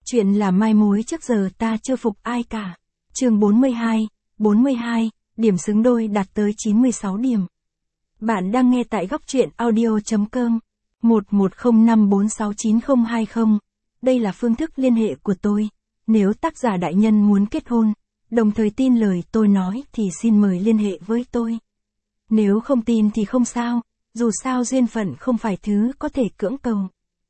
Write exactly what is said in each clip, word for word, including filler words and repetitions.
Chuyện là mai mối trước giờ ta chưa phục ai cả. Chương bốn mươi hai, bốn mươi hai, điểm xứng đôi đạt tới chín mươi sáu điểm. Bạn đang nghe tại góc truyện audio chấm com, một một không năm bốn sáu chín không hai không. Đây là phương thức liên hệ của tôi. Nếu tác giả đại nhân muốn kết hôn, đồng thời tin lời tôi nói thì xin mời liên hệ với tôi. Nếu không tin thì không sao, dù sao duyên phận không phải thứ có thể cưỡng cầu.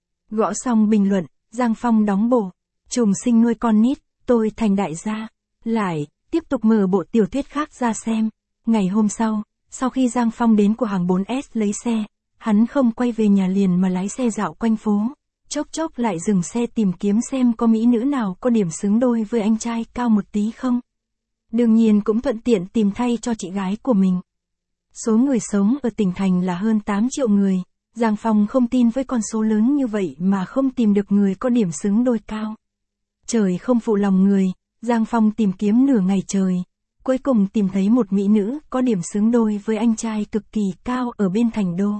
Gõ xong bình luận, Giang Phong đóng bổ. Trùng sinh nuôi con nít, tôi thành đại gia. Lại, tiếp tục mở bộ tiểu thuyết khác ra xem. Ngày hôm sau, sau khi Giang Phong đến của hàng bốn S lấy xe, hắn không quay về nhà liền mà lái xe dạo quanh phố. Chốc chốc lại dừng xe tìm kiếm xem có mỹ nữ nào có điểm xứng đôi với anh trai cao một tí không. Đương nhiên cũng thuận tiện tìm thay cho chị gái của mình. Số người sống ở tỉnh thành là hơn tám triệu người. Giang Phong không tin với con số lớn như vậy mà không tìm được người có điểm xứng đôi cao. Trời không phụ lòng người, Giang Phong tìm kiếm nửa ngày trời. Cuối cùng tìm thấy một mỹ nữ có điểm xứng đôi với anh trai cực kỳ cao ở bên thành đô.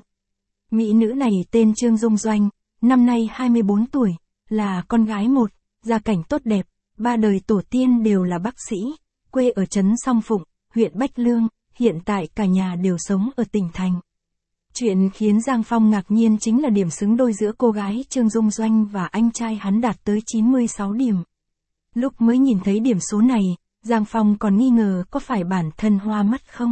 Mỹ nữ này tên Trương Dung Doanh, năm nay hai mươi bốn tuổi, là con gái một, gia cảnh tốt đẹp, ba đời tổ tiên đều là bác sĩ, quê ở trấn Song Phụng, huyện Bách Lương, hiện tại cả nhà đều sống ở tỉnh thành. Chuyện khiến Giang Phong ngạc nhiên chính là điểm xứng đôi giữa cô gái Trương Dung Doanh và anh trai hắn đạt tới chín mươi sáu điểm. Lúc mới nhìn thấy điểm số này, Giang Phong còn nghi ngờ có phải bản thân hoa mắt không?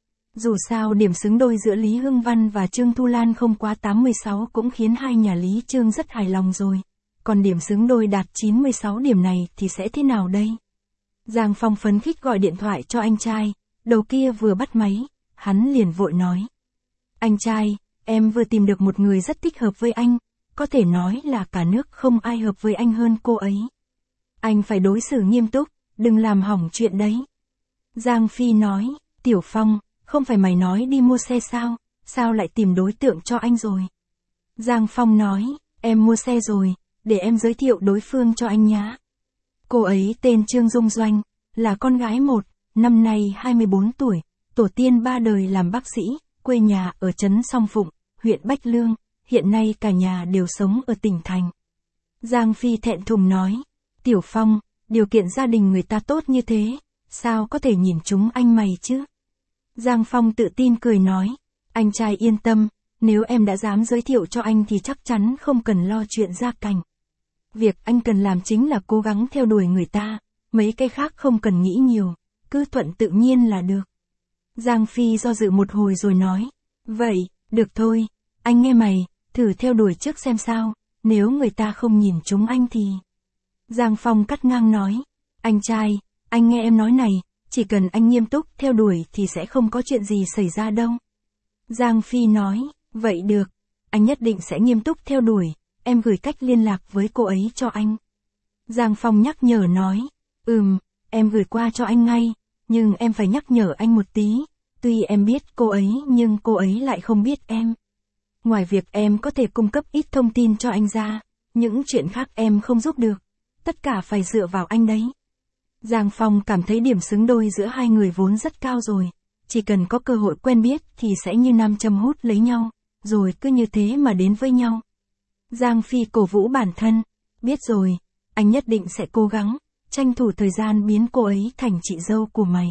Dù sao điểm xứng đôi giữa Lý Hưng Văn và Trương Thu Lan không quá tám mươi sáu cũng khiến hai nhà Lý Trương rất hài lòng rồi. Còn điểm xứng đôi đạt chín mươi sáu điểm này thì sẽ thế nào đây? Giang Phong phấn khích gọi điện thoại cho anh trai, đầu kia vừa bắt máy, hắn liền vội nói. Anh trai, em vừa tìm được một người rất thích hợp với anh, có thể nói là cả nước không ai hợp với anh hơn cô ấy. Anh phải đối xử nghiêm túc, đừng làm hỏng chuyện đấy. Giang Phi nói, Tiểu Phong, không phải mày nói đi mua xe sao, sao lại tìm đối tượng cho anh rồi? Giang Phong nói, em mua xe rồi, để em giới thiệu đối phương cho anh nhá. Cô ấy tên Trương Dung Doanh, là con gái một, năm nay hai mươi bốn tuổi, tổ tiên ba đời làm bác sĩ, quê nhà ở trấn Song Phụng, huyện Bách Lương, hiện nay cả nhà đều sống ở tỉnh thành. Giang Phi thẹn thùng nói, Tiểu Phong, điều kiện gia đình người ta tốt như thế, sao có thể nhìn chúng anh mày chứ? Giang Phong tự tin cười nói, anh trai yên tâm, nếu em đã dám giới thiệu cho anh thì chắc chắn không cần lo chuyện gia cảnh. Việc anh cần làm chính là cố gắng theo đuổi người ta, mấy cái khác không cần nghĩ nhiều, cứ thuận tự nhiên là được. Giang Phi do dự một hồi rồi nói, vậy, được thôi, anh nghe mày, thử theo đuổi trước xem sao, nếu người ta không nhìn chúng anh thì... Giang Phong cắt ngang nói, anh trai, anh nghe em nói này, chỉ cần anh nghiêm túc theo đuổi thì sẽ không có chuyện gì xảy ra đâu. Giang Phi nói, vậy được, anh nhất định sẽ nghiêm túc theo đuổi, em gửi cách liên lạc với cô ấy cho anh. Giang Phong nhắc nhở nói, ừm, em gửi qua cho anh ngay, nhưng em phải nhắc nhở anh một tí, tuy em biết cô ấy nhưng cô ấy lại không biết em. Ngoài việc em có thể cung cấp ít thông tin cho anh ra, những chuyện khác em không giúp được, tất cả phải dựa vào anh đấy. Giang Phong cảm thấy điểm xứng đôi giữa hai người vốn rất cao rồi, chỉ cần có cơ hội quen biết thì sẽ như nam châm hút lấy nhau, rồi cứ như thế mà đến với nhau. Giang Phi cổ vũ bản thân, biết rồi, anh nhất định sẽ cố gắng, tranh thủ thời gian biến cô ấy thành chị dâu của mày.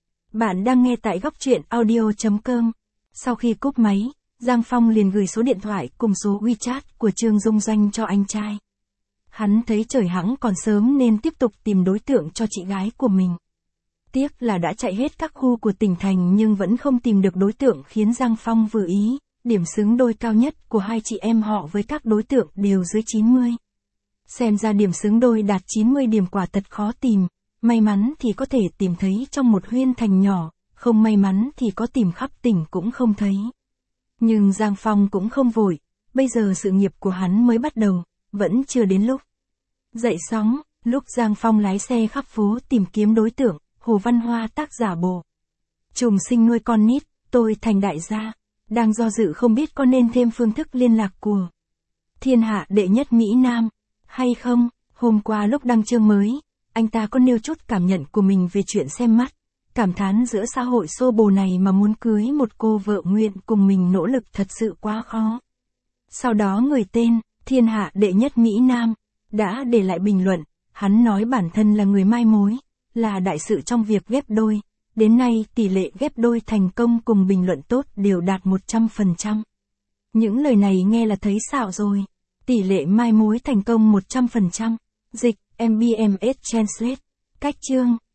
Bạn đang nghe tại góc truyện audio chấm com. Sau khi cúp máy, Giang Phong liền gửi số điện thoại cùng số WeChat của Trương Dung Doanh cho anh trai. Hắn thấy trời hẵng còn sớm nên tiếp tục tìm đối tượng cho chị gái của mình. Tiếc là đã chạy hết các khu của tỉnh thành nhưng vẫn không tìm được đối tượng khiến Giang Phong vừa ý, điểm xứng đôi cao nhất của hai chị em họ với các đối tượng đều dưới chín mươi. Xem ra điểm xứng đôi đạt chín mươi điểm quả thật khó tìm, may mắn thì có thể tìm thấy trong một huyên thành nhỏ, không may mắn thì có tìm khắp tỉnh cũng không thấy. Nhưng Giang Phong cũng không vội, bây giờ sự nghiệp của hắn mới bắt đầu, vẫn chưa đến lúc. Dậy sóng, lúc Giang Phong lái xe khắp phố tìm kiếm đối tượng, Hồ Văn Hoa tác giả bộ. Trùng sinh nuôi con nít, tôi thành đại gia, đang do dự không biết có nên thêm phương thức liên lạc của thiên hạ đệ nhất Mỹ Nam, hay không. Hôm qua lúc đăng chương mới, anh ta có nêu chút cảm nhận của mình về chuyện xem mắt, cảm thán giữa xã hội xô bồ này mà muốn cưới một cô vợ nguyện cùng mình nỗ lực thật sự quá khó. Sau đó người tên thiên hạ đệ nhất Mỹ Nam đã để lại bình luận. Hắn nói bản thân là người mai mối, là đại sự trong việc ghép đôi. Đến nay tỷ lệ ghép đôi thành công cùng bình luận tốt đều đạt một trăm phần trăm. Những lời này nghe là thấy xạo rồi. Tỷ lệ mai mối thành công một trăm phần trăm. Dịch, em bê em ét Translate. Cách chương.